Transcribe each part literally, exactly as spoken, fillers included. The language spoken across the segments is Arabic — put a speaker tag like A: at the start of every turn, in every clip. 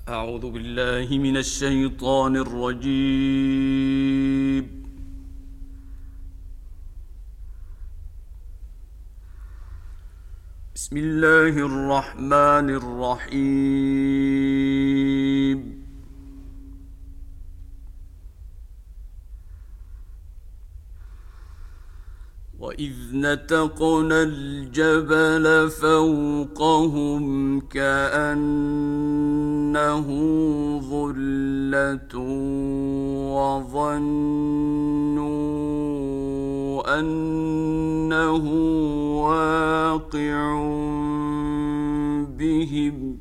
A: أعوذ بالله من الشيطان الرجيم. بسم الله الرحمن الرحيم. وإذ نتقنا الجبل فوقهم كأنه ظلة وظنوا أنه واقع بهم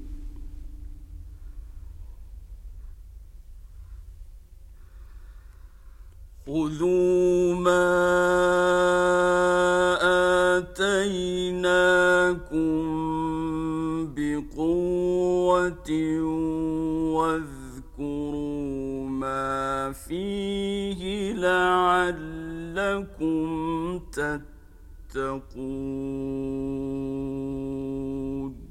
A: خذوا ما آتيناكم بقوة واذكروا ما فيه لعلكم تتقون.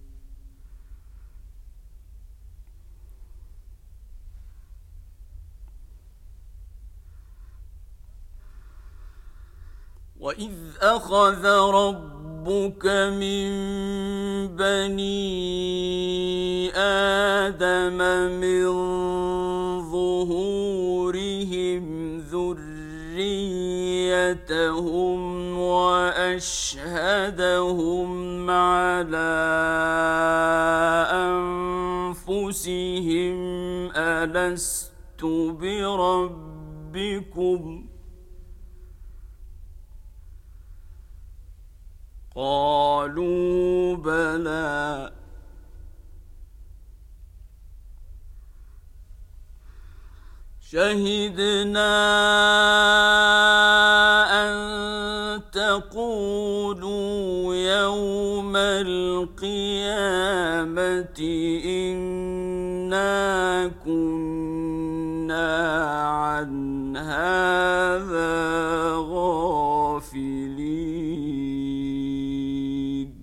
A: وإذ أخذ ربك من بني آدم من ظهورهم ذريتهم وأشهدهم على أنفسهم ألست بربكم قالوا بلى شهدنا أن تقولوا يوم القيامة إنا كنا عن هذا غافلين.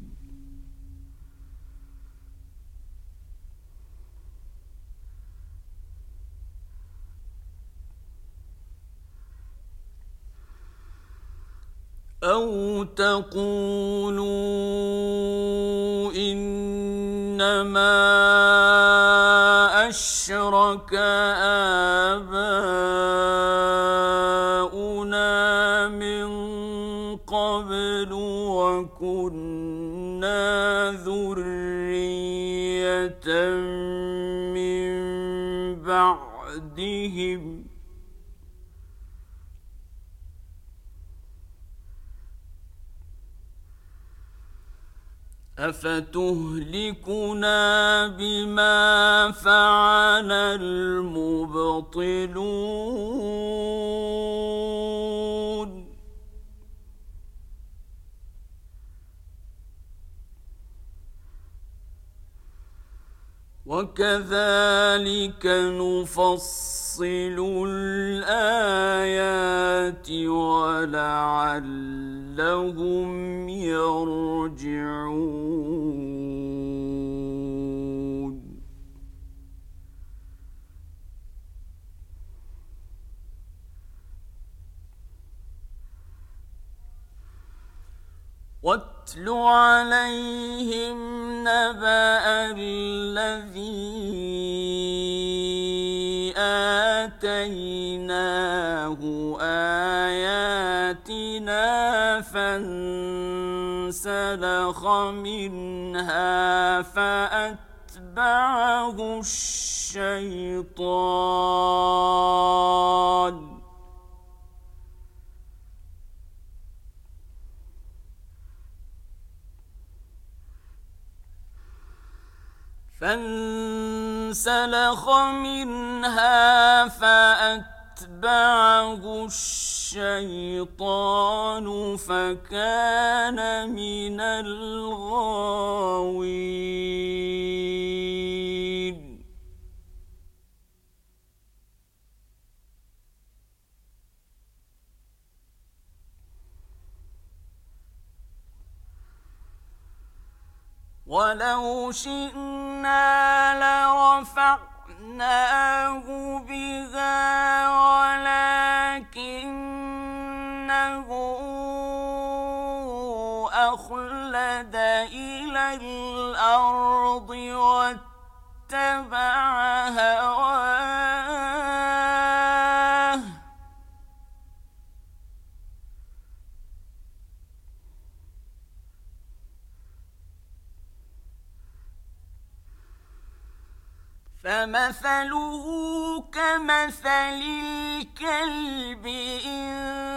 A: أو تقولوا إنما أشرك آباؤنا من قبل وكنا ذرية من بعدهم أفتهلكنا بما فعل المبطلون. وكذلك نفصل الآيات ولعلهم يرجعون. واتل عليهم نبأ الذي آتيناه آياتنا فانسلخ منها فأتبعه الشيطان فانسلخ منها فأتبعه الشيطان فكان من الغاوين. ولو شئنا لرفعناه بها ولكنه أخلد إلى الأرض واتبع هواه فمثله كمثل الكلب إن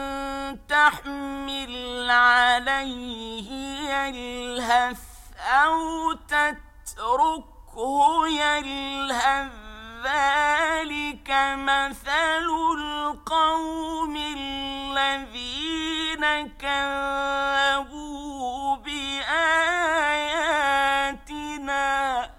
A: تحمل عليه يلهث أو تتركه يلهث ذلك مثل القوم الذين كذبوا بآياتنا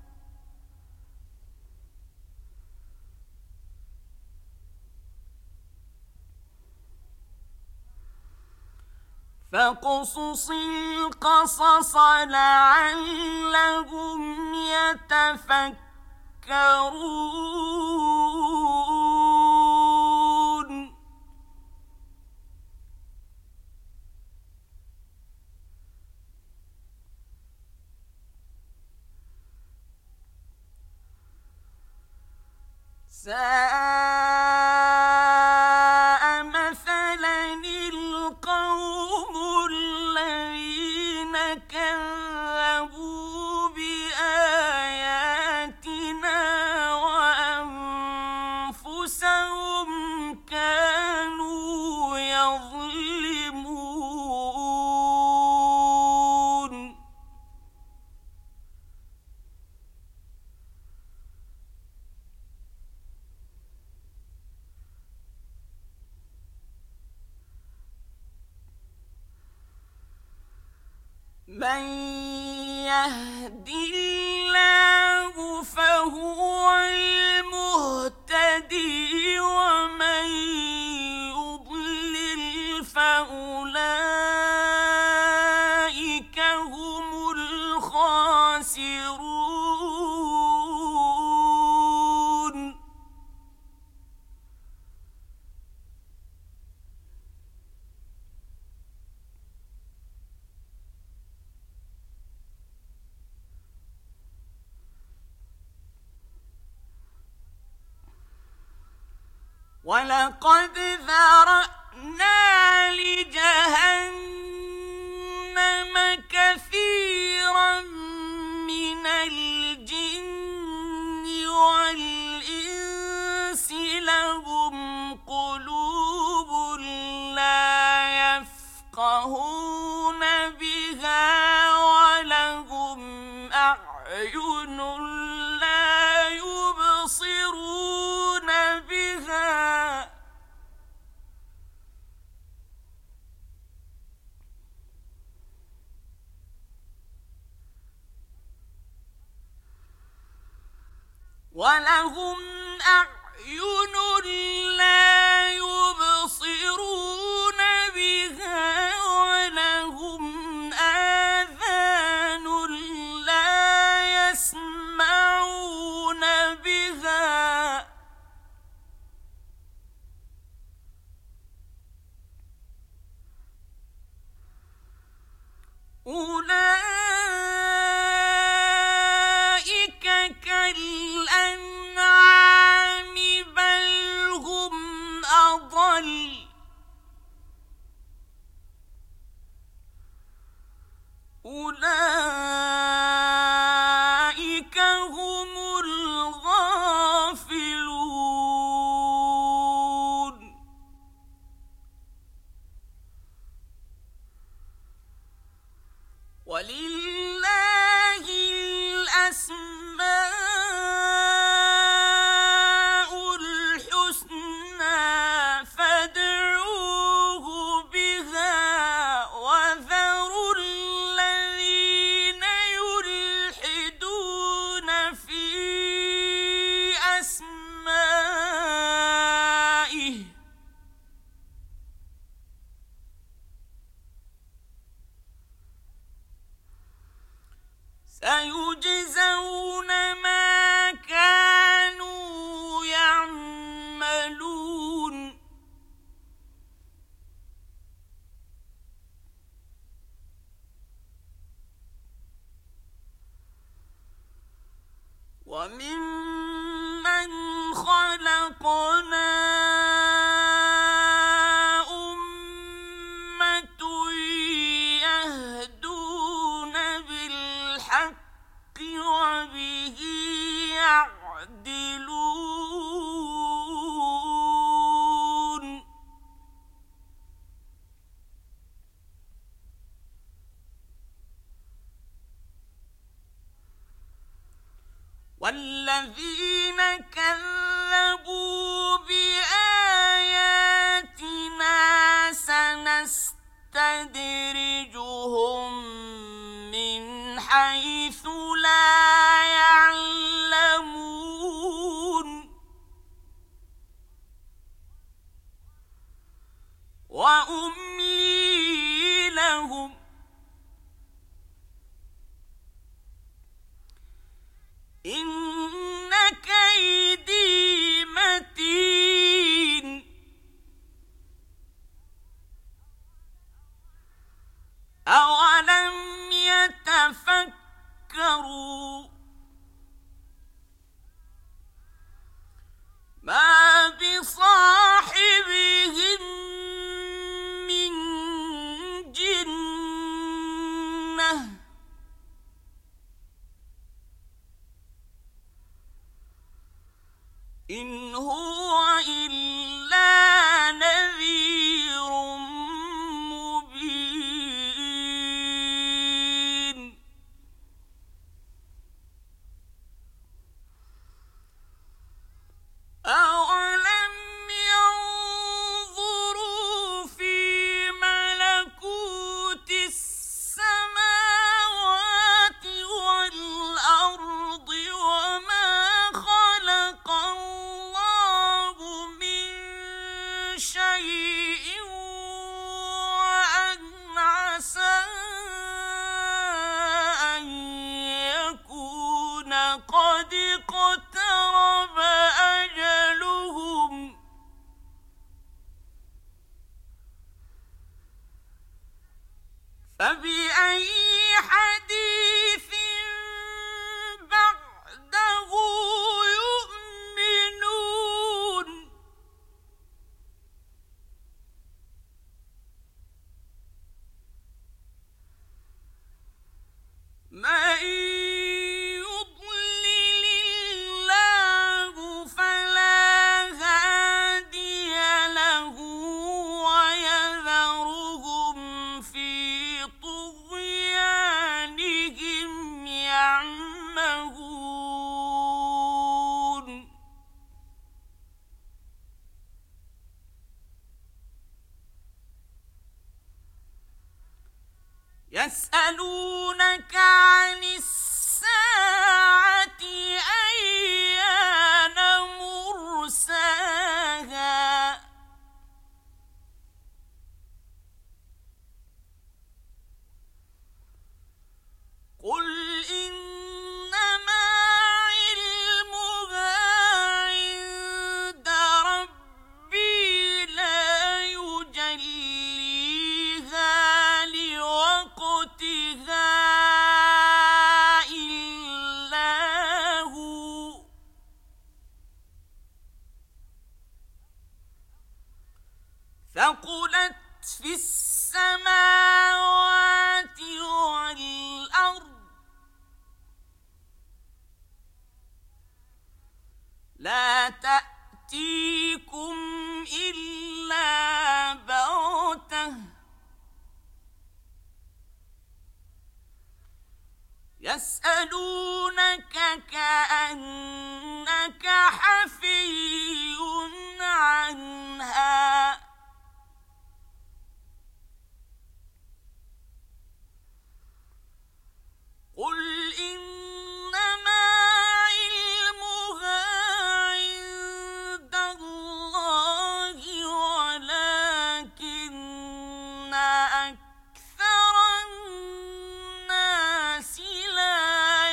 A: فاقصص القصص لعلهم يتفكرون ساء مثلا القوم الذين كذبوا بآياتنا وأنفسهم كانوا يظلمون من يهد الله فهو المهتدي ومن يضلل فأولئك هم الخاسرون ولقد ذرأنا لجهنم كثيرا من الجن والإنس لهم قلوب لا يفقهون بها ولهم أعين لا يبصرون بها ولهم أعين لا يبصرون بها ولهم آذان لا يسمعون بها أولئك كالأنعام بل هم سيجزون ما كانوا يعملون وممن خلقنا وبه يعدلون والذين كذبوا بآياتنا سنستدرجهم من حيث لا يعلمون وأملي لهم إن كيدي متين أولم يتفكروا ما بصاحبهم من جنة إن هو إلا نذير مبين أولم ينظروا في ملكوت السماوات والأرض وما خلق الله من شيء وأن عسى أن يكون قد اقترب أجلهم فبأي حديث بعده يؤمنون من يضلل الله فلا هادي له ويذرهم في طغيانهم يعمهون يسألونك عن الساعة أيان مرساها قل إنما علمها عند ربي لا يجليها لوقتها إلا هو ثقلت في السماوات والأرض لا تأتيكم إلا بغتة يسألونك كأنك حفي عنها قل إنما علمها عند الله ولكن أكثر الناس لا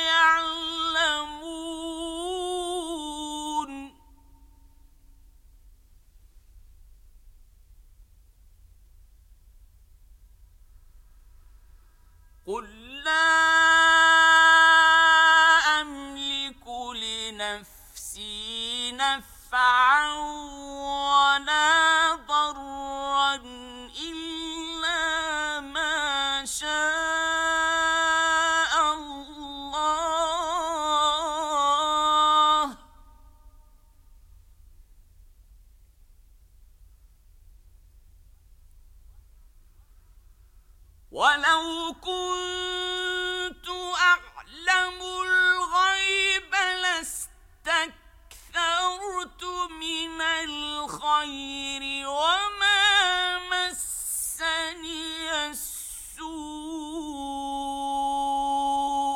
A: ولو كنت أعلم الغيب لاستكثرت من الخير وما مسني السوء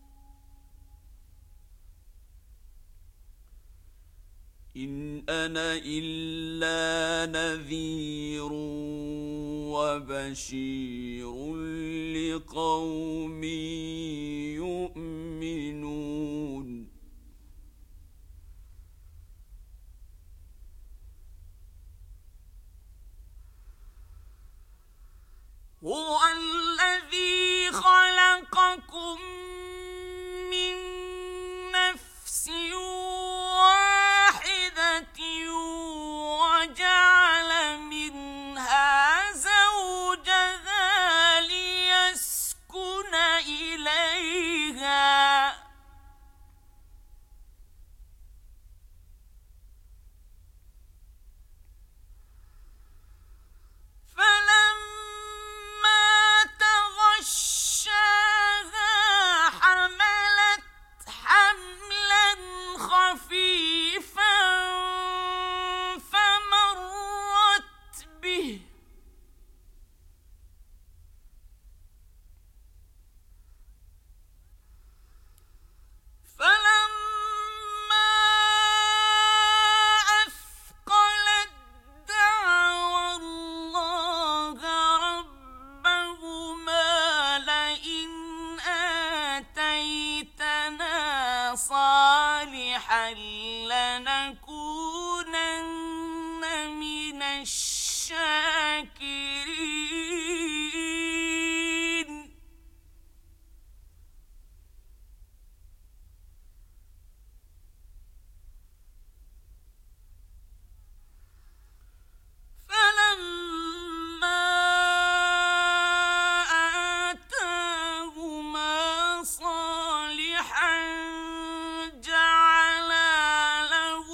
A: إن أنا إلا نذير وبشير لقوم يؤمنون هو الذي خلقكم من نفس واحدة وجعل منها زوجها ليسكن إليها فلما تغشاها حملت حملا خفيفا فمرت به فلما أثقلت دعوا الله ربهما لئن آتيتنا صالحا لنكونن من الشاكرين فلما آتاهما صالحا جعلا له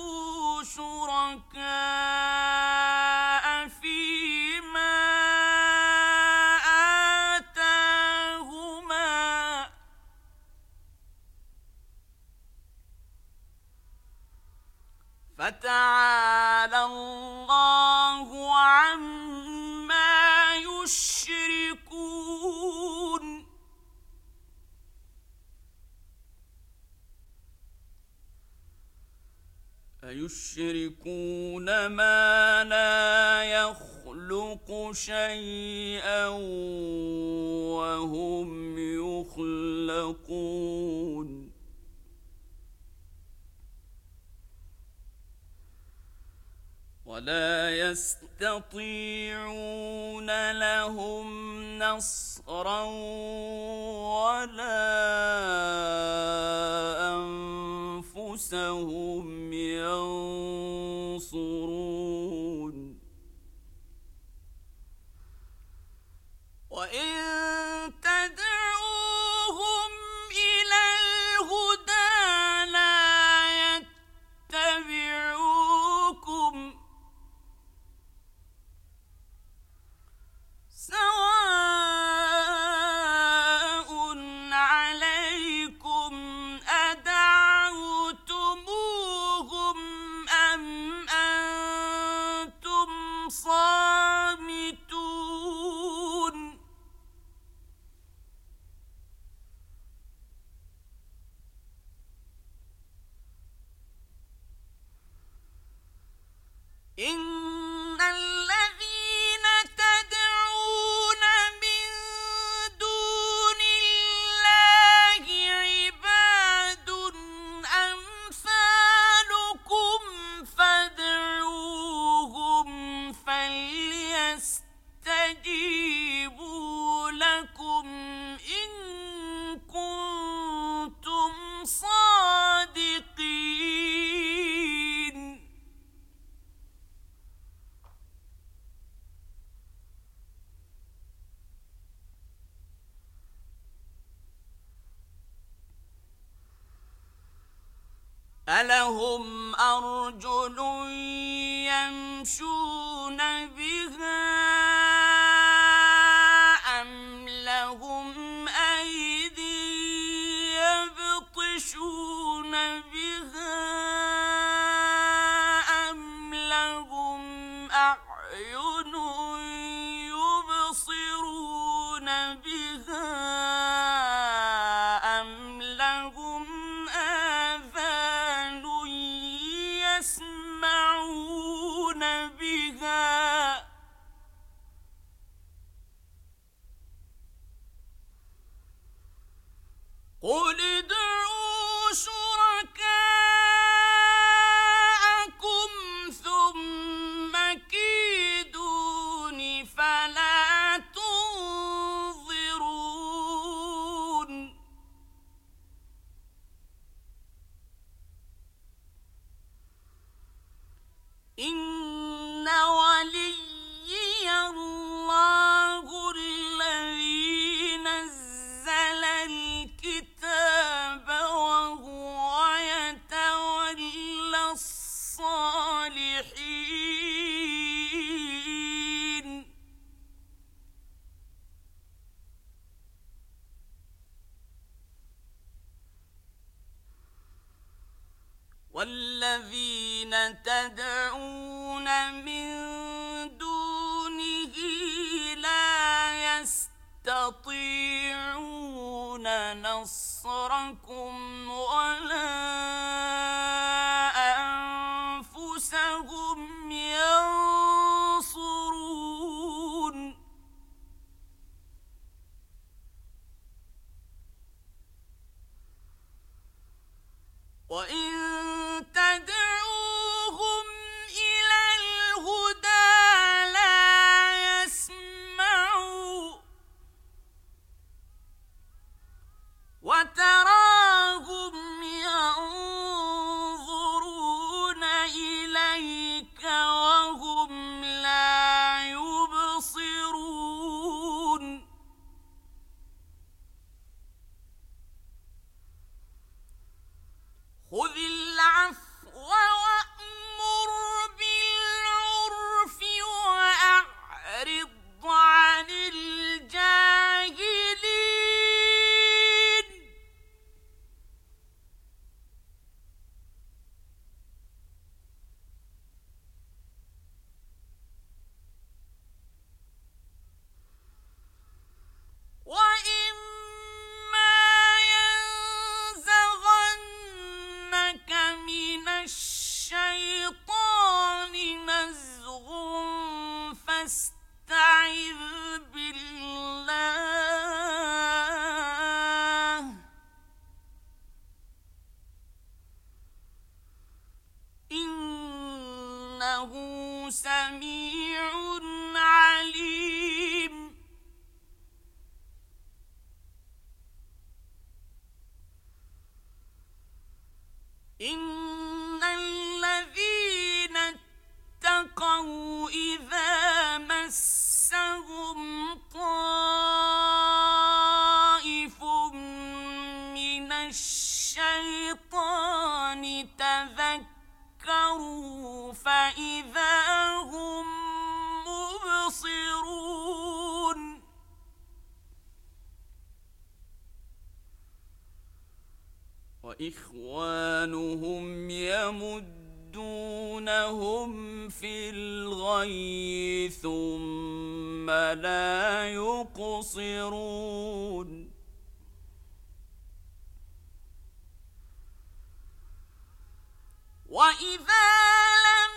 A: شركاء فيما آتاهما فتعالى الله عما يشركون أيشركون ما لا يخلق شيئا وهم يخلقون ولا يستطيعون لهم نصرا ولا أنفسهم ينصرون وإن تدعوهم إلى الهدى لا يتبعوكم سواء عليكم أدعوتموهم أم أنتم صامتون إن الذين تدعون من دون الله عباد أمثالكم فادعوهم فليستجيبوا لكم إن كنتم صادقين ألهم أرجل يمشون بها أم قل ادعوا شركاءكم ثم كيدون فلا تنظرون إن وليي الله الذي نزل الكتاب وهو يتولى الصالحين والذين تدعون من دونه لا يستطيعون نصركم ولا أنفسهم ينصرون وإن تدعوهم إلى الهدى لا يسمعوا وتراهم ينظرون إليك وهم لا يبصرون خذ العفو وأمر بالعرف وأعرض عن الجاهلين وإما ينزغنك من الشيطان نزغ فاستعذ بالله إنه سميع عليم إن الذين اتقوا إذا مسهم طائف من الشيطان تذكروا فإذا هم مبصرون وإخوانهم يمدونهم في الغي ثم لا يقصرون وإذا لم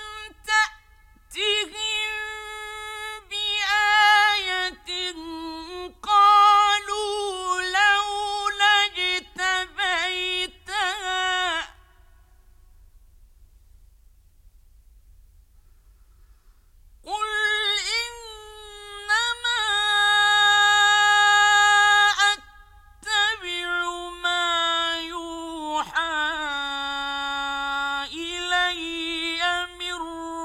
A: تأتهم بآية قالوا لولا اجتبيتها قل إنما أتبع ما يوحى إلي من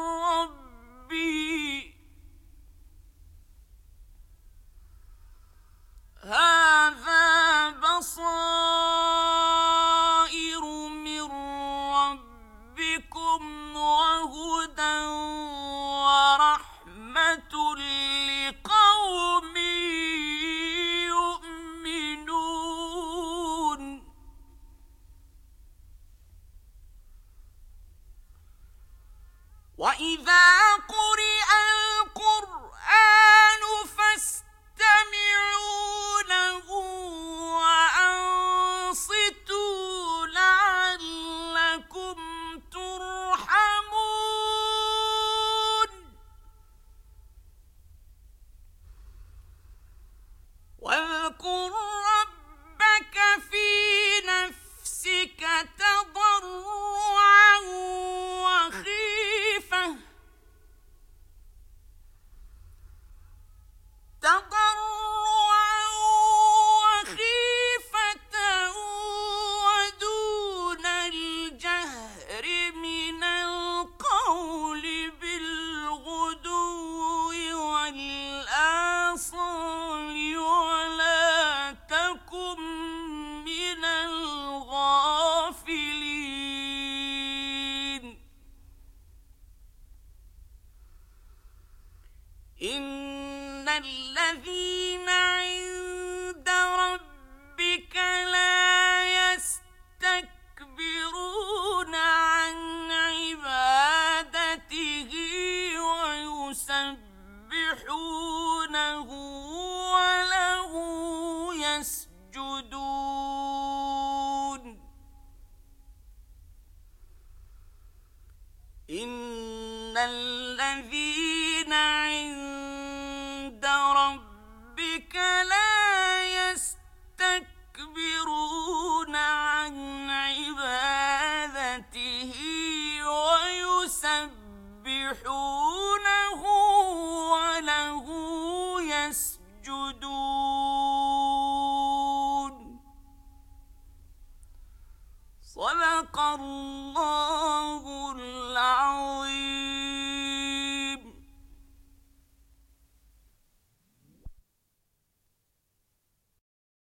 A: ربي هذا بصائر من ربكم وهدى ورحمة لقوم يؤمنون وإذا قرئ القرآن فاستمعوا له وأنصتوا لعلكم ترحمون واذكر ربك في الذين عند ربك لا يستكبرون عن عبادته ويسبحونه وله يسجدون إن الذين عند ربك لا يستكبرون عن عبادته ويسبحونه وله يسجدون صدق الله